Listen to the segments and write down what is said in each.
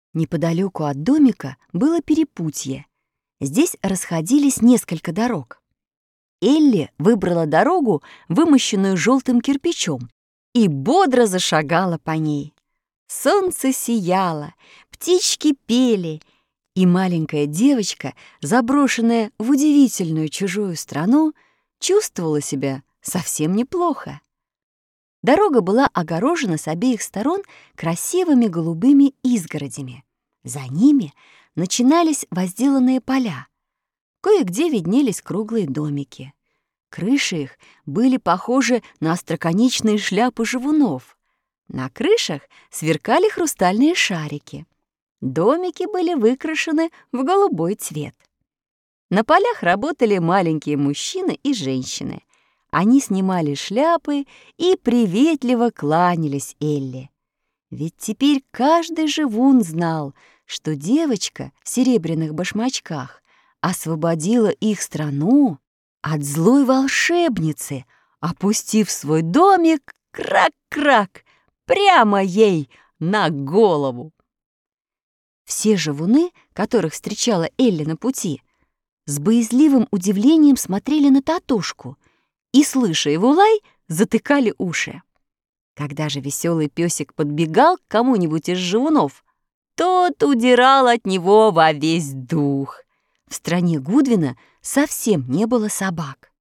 Неподалеку от домика было перепутье. Здесь расходились несколько дорог. Элли выбрала дорогу, вымощенную желтым кирпичом, и бодро зашагала по ней. Солнце сияло, птички пели, и маленькая девочка, заброшенная в удивительную чужую страну, чувствовала себя совсем неплохо. Дорога была огорожена с обеих сторон красивыми голубыми изгородями. За ними начинались возделанные поля. Кое-где виднелись круглые домики. Крыши их были похожи на остроконечные шляпы живунов. На крышах сверкали хрустальные шарики. Домики были выкрашены в голубой цвет. На полях работали маленькие мужчины и женщины. Они снимали шляпы и приветливо кланялись Элли. Ведь теперь каждый живун знал, что девочка в серебряных башмачках освободила их страну от злой волшебницы, опустив свой домик крак-крак прямо ей на голову. Все живуны, которых встречала Элли на пути, с боязливым удивлением смотрели на Татушку и, слыша его лай, затыкали уши. Когда же веселый песик подбегал к кому-нибудь из живунов, тот удирал от него во весь дух. В стране Гудвина совсем не было собак.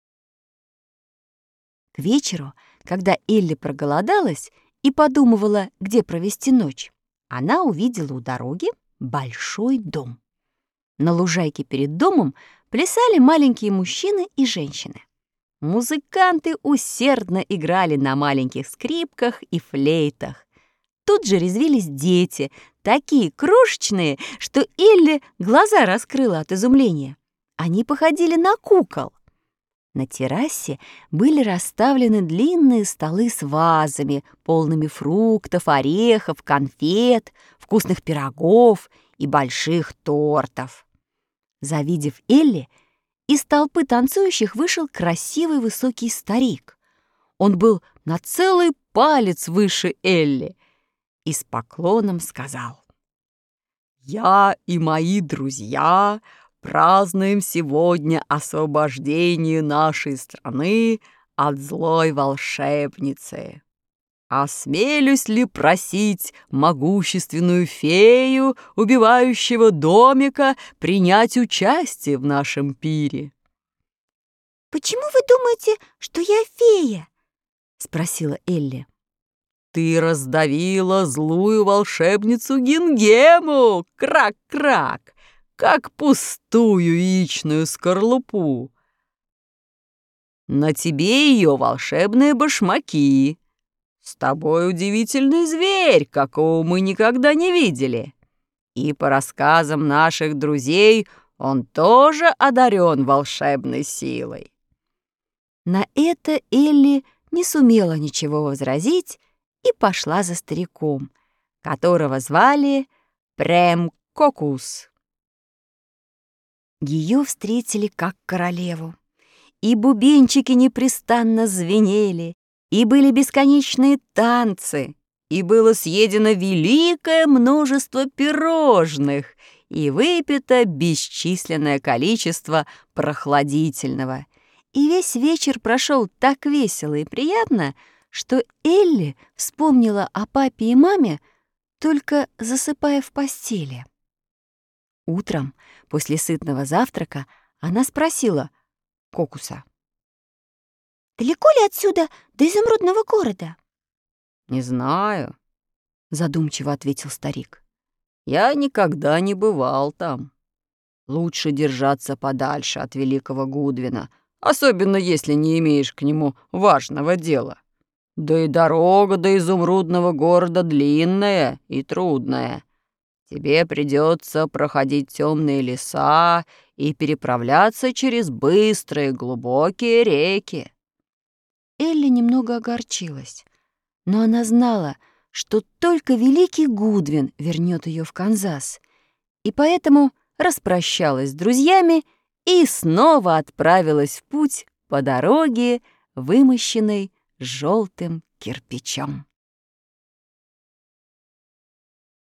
К вечеру, когда Элли проголодалась и подумывала, где провести ночь, она увидела у дороги большой дом. На лужайке перед домом плясали маленькие мужчины и женщины. Музыканты усердно играли на маленьких скрипках и флейтах. Тут же резвились дети, такие крошечные, что Элли глаза раскрыла от изумления. Они походили на кукол. На террасе были расставлены длинные столы с вазами, полными фруктов, орехов, конфет, вкусных пирогов и больших тортов. Завидев Элли, из толпы танцующих вышел красивый высокий старик. Он был на целый палец выше Элли и с поклоном сказал: «Я и мои друзья празднуем сегодня освобождение нашей страны от злой волшебницы. Осмелюсь ли просить могущественную фею, убивающего домика, принять участие в нашем пире?» «Почему вы думаете, что я фея?» — спросила Элли. «Ты раздавила злую волшебницу Гингему, крак-крак, как пустую яичную скорлупу. На тебе ее волшебные башмаки. С тобой удивительный зверь, какого мы никогда не видели. И по рассказам наших друзей он тоже одарен волшебной силой». На это Элли не сумела ничего возразить и пошла за стариком, которого звали Прем-Кокус. Ее встретили как королеву, и бубенчики непрестанно звенели, и были бесконечные танцы, и было съедено великое множество пирожных, и выпито бесчисленное количество прохладительного. И весь вечер прошел так весело и приятно, что Элли вспомнила о папе и маме, только засыпая в постели. Утром, после сытного завтрака, она спросила Кокуса: «Далеко ли отсюда до изумрудного города?» «Не знаю», — задумчиво ответил старик. «Я никогда не бывал там. Лучше держаться подальше от великого Гудвина, особенно если не имеешь к нему важного дела. Да и дорога до изумрудного города длинная и трудная. Тебе придется проходить темные леса и переправляться через быстрые глубокие реки». Элли немного огорчилась, но она знала, что только великий Гудвин вернет ее в Канзас, и поэтому распрощалась с друзьями и снова отправилась в путь по дороге, вымощенной желтым кирпичом.